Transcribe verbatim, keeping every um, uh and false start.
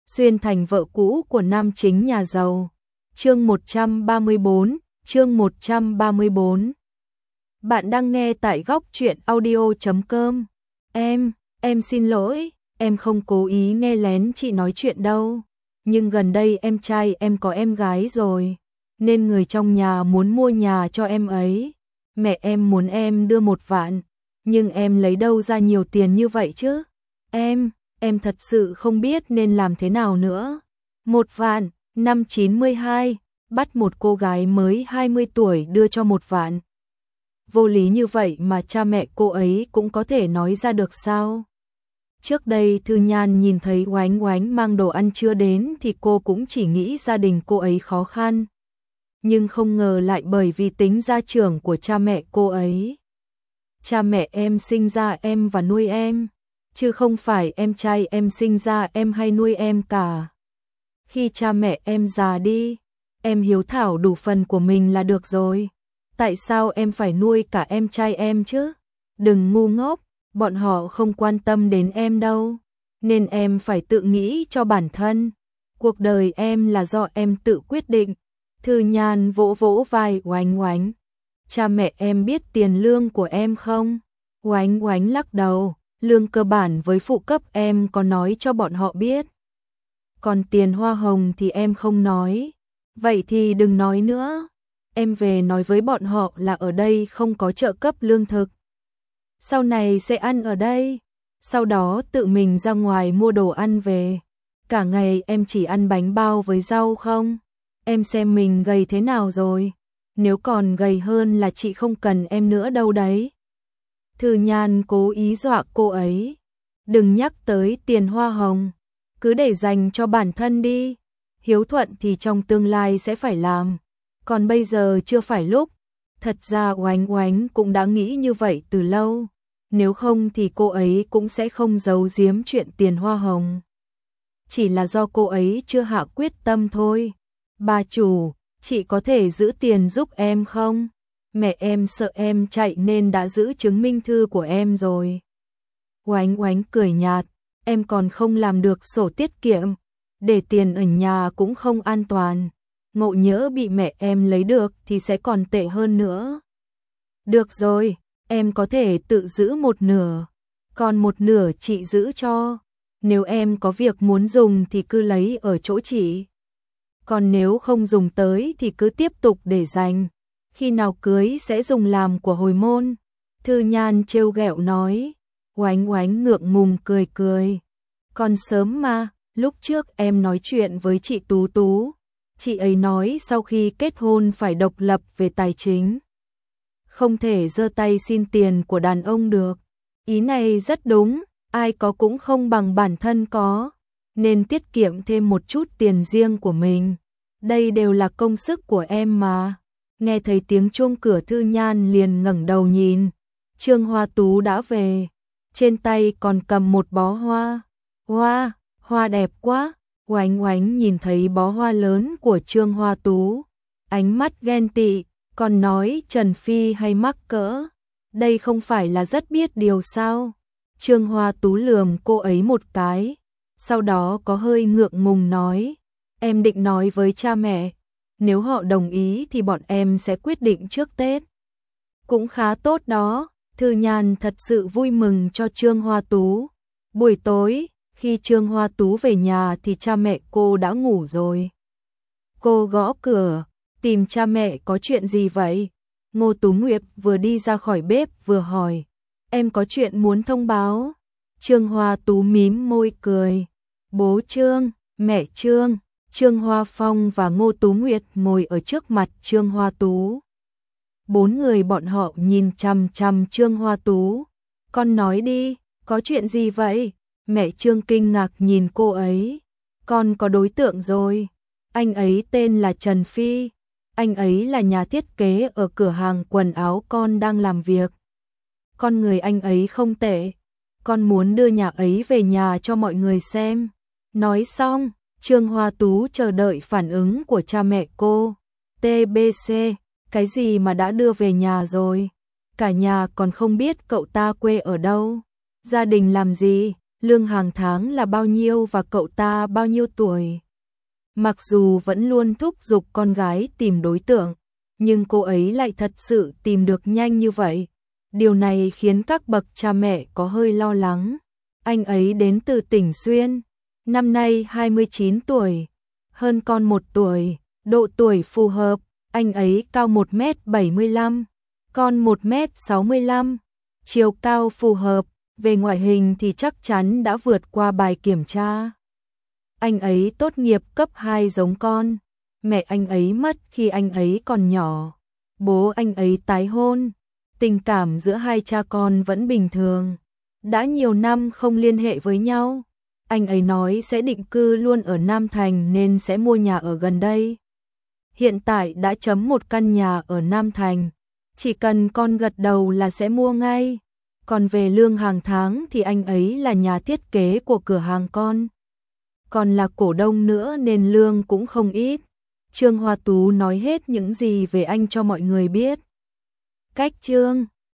xuyên thành vợ cũ của nam chính nhà giàu. Chương một trăm ba mươi bốn, chương một trăm ba mươi bốn. Bạn đang nghe tại góc truyện audio chấm com. Em, em xin lỗi, em không cố ý nghe lén chị nói chuyện đâu. Nhưng gần đây em trai em có em gái rồi, nên người trong nhà muốn mua nhà cho em ấy. Mẹ em muốn em đưa một vạn, nhưng em lấy đâu ra nhiều tiền như vậy chứ? Em, em thật sự không biết nên làm thế nào nữa. Một vạn, năm chín mươi hai, bắt một cô gái mới hai mươi tuổi đưa cho một vạn. Vô lý như vậy mà cha mẹ cô ấy cũng có thể nói ra được sao? Trước đây Thư Nhan nhìn thấy Oánh Oánh mang đồ ăn trưa đến thì cô cũng chỉ nghĩ gia đình cô ấy khó khăn. Nhưng không ngờ lại bởi vì tính gia trưởng của cha mẹ cô ấy. Cha mẹ em sinh ra em và nuôi em, chứ không phải em trai em sinh ra em hay nuôi em cả. Khi cha mẹ em già đi, em hiếu thảo đủ phần của mình là được rồi. Tại sao em phải nuôi cả em trai em chứ? Đừng ngu ngốc, bọn họ không quan tâm đến em đâu. Nên em phải tự nghĩ cho bản thân. Cuộc đời em là do em tự quyết định. Thư Nhan vỗ vỗ vai Oánh Oánh. Cha mẹ em biết tiền lương của em không? Oánh Oánh lắc đầu, lương cơ bản với phụ cấp em có nói cho bọn họ biết. Còn tiền hoa hồng thì em không nói. Vậy thì đừng nói nữa. Em về nói với bọn họ là ở đây không có trợ cấp lương thực. Sau này sẽ ăn ở đây. Sau đó tự mình ra ngoài mua đồ ăn về. Cả ngày em chỉ ăn bánh bao với rau không? Em xem mình gầy thế nào rồi? Nếu còn gầy hơn là chị không cần em nữa đâu đấy. Thư Nhan cố ý dọa cô ấy. Đừng nhắc tới tiền hoa hồng. Cứ để dành cho bản thân đi. Hiếu thuận thì trong tương lai sẽ phải làm. Còn bây giờ chưa phải lúc. Thật ra Oánh Oánh cũng đã nghĩ như vậy từ lâu. Nếu không thì cô ấy cũng sẽ không giấu giếm chuyện tiền hoa hồng. Chỉ là do cô ấy chưa hạ quyết tâm thôi. Bà chủ, chị có thể giữ tiền giúp em không? Mẹ em sợ em chạy nên đã giữ chứng minh thư của em rồi. Oánh Oánh cười nhạt, em còn không làm được sổ tiết kiệm. Để tiền ở nhà cũng không an toàn. Ngộ nhỡ bị mẹ em lấy được thì sẽ còn tệ hơn nữa. Được rồi, em có thể tự giữ một nửa. Còn một nửa chị giữ cho. Nếu em có việc muốn dùng thì cứ lấy ở chỗ chị. Còn nếu không dùng tới thì cứ tiếp tục để dành. Khi nào cưới sẽ dùng làm của hồi môn. Thư Nhan trêu ghẹo nói. Oánh Oánh ngượng ngùng cười cười. Còn sớm mà, lúc trước em nói chuyện với chị Tú Tú. Chị ấy nói sau khi kết hôn phải độc lập về tài chính. Không thể giơ tay xin tiền của đàn ông được. Ý này rất đúng, ai có cũng không bằng bản thân có. Nên tiết kiệm thêm một chút tiền riêng của mình. Đây đều là công sức của em mà. Nghe thấy tiếng chuông cửa Thư Nhan liền ngẩng đầu nhìn. Trương Hoa Tú đã về. Trên tay còn cầm một bó hoa. Hoa, hoa đẹp quá. Oánh Oánh nhìn thấy bó hoa lớn của Trương Hoa Tú. Ánh mắt ghen tị, còn nói Trần Phi hay mắc cỡ. Đây không phải là rất biết điều sao. Trương Hoa Tú lườm cô ấy một cái. Sau đó có hơi ngượng ngùng nói. Em định nói với cha mẹ. Nếu họ đồng ý thì bọn em sẽ quyết định trước Tết. Cũng khá tốt đó. Thư Nhan thật sự vui mừng cho Trương Hoa Tú. Buổi tối, khi Trương Hoa Tú về nhà thì cha mẹ cô đã ngủ rồi. Cô gõ cửa, tìm cha mẹ có chuyện gì vậy? Ngô Tú Nguyệt vừa đi ra khỏi bếp vừa hỏi. Em có chuyện muốn thông báo. Trương Hoa Tú mím môi cười. Bố Trương, mẹ Trương, Trương Hoa Phong và Ngô Tú Nguyệt ngồi ở trước mặt Trương Hoa Tú. Bốn người bọn họ nhìn chằm chằm Trương Hoa Tú. Con nói đi, có chuyện gì vậy? Mẹ Trương kinh ngạc nhìn cô ấy. Con có đối tượng rồi. Anh ấy tên là Trần Phi. Anh ấy là nhà thiết kế ở cửa hàng quần áo con đang làm việc. Con người anh ấy không tệ. Con muốn đưa nhà ấy về nhà cho mọi người xem. Nói xong, Trương Hoa Tú chờ đợi phản ứng của cha mẹ cô. tê bê xê, cái gì mà đã đưa về nhà rồi? Cả nhà còn không biết cậu ta quê ở đâu. Gia đình làm gì? lương hàng tháng là bao nhiêu và cậu ta bao nhiêu tuổi. Mặc dù vẫn luôn thúc giục con gái tìm đối tượng, nhưng cô ấy lại thật sự tìm được nhanh như vậy. Điều này khiến các bậc cha mẹ có hơi lo lắng. Anh ấy đến từ tỉnh Xuyên, năm nay hai mươi chín tuổi, hơn con một tuổi, độ tuổi phù hợp, anh ấy cao một mét bảy mươi lăm, con một mét sáu mươi lăm, chiều cao phù hợp, về ngoại hình thì chắc chắn đã vượt qua bài kiểm tra. Anh ấy tốt nghiệp cấp hai giống con, mẹ anh ấy mất khi anh ấy còn nhỏ, bố anh ấy tái hôn, tình cảm giữa hai cha con vẫn bình thường, đã nhiều năm không liên hệ với nhau. Anh ấy nói sẽ định cư luôn ở Nam Thành nên sẽ mua nhà ở gần đây. Hiện tại đã chấm một căn nhà ở Nam Thành, chỉ cần con gật đầu là sẽ mua ngay. Còn về lương hàng tháng thì anh ấy là nhà thiết kế của cửa hàng con, còn là cổ đông nữa nên lương cũng không ít. Trương Hoa Tú nói hết những gì về anh cho mọi người biết. Cách chương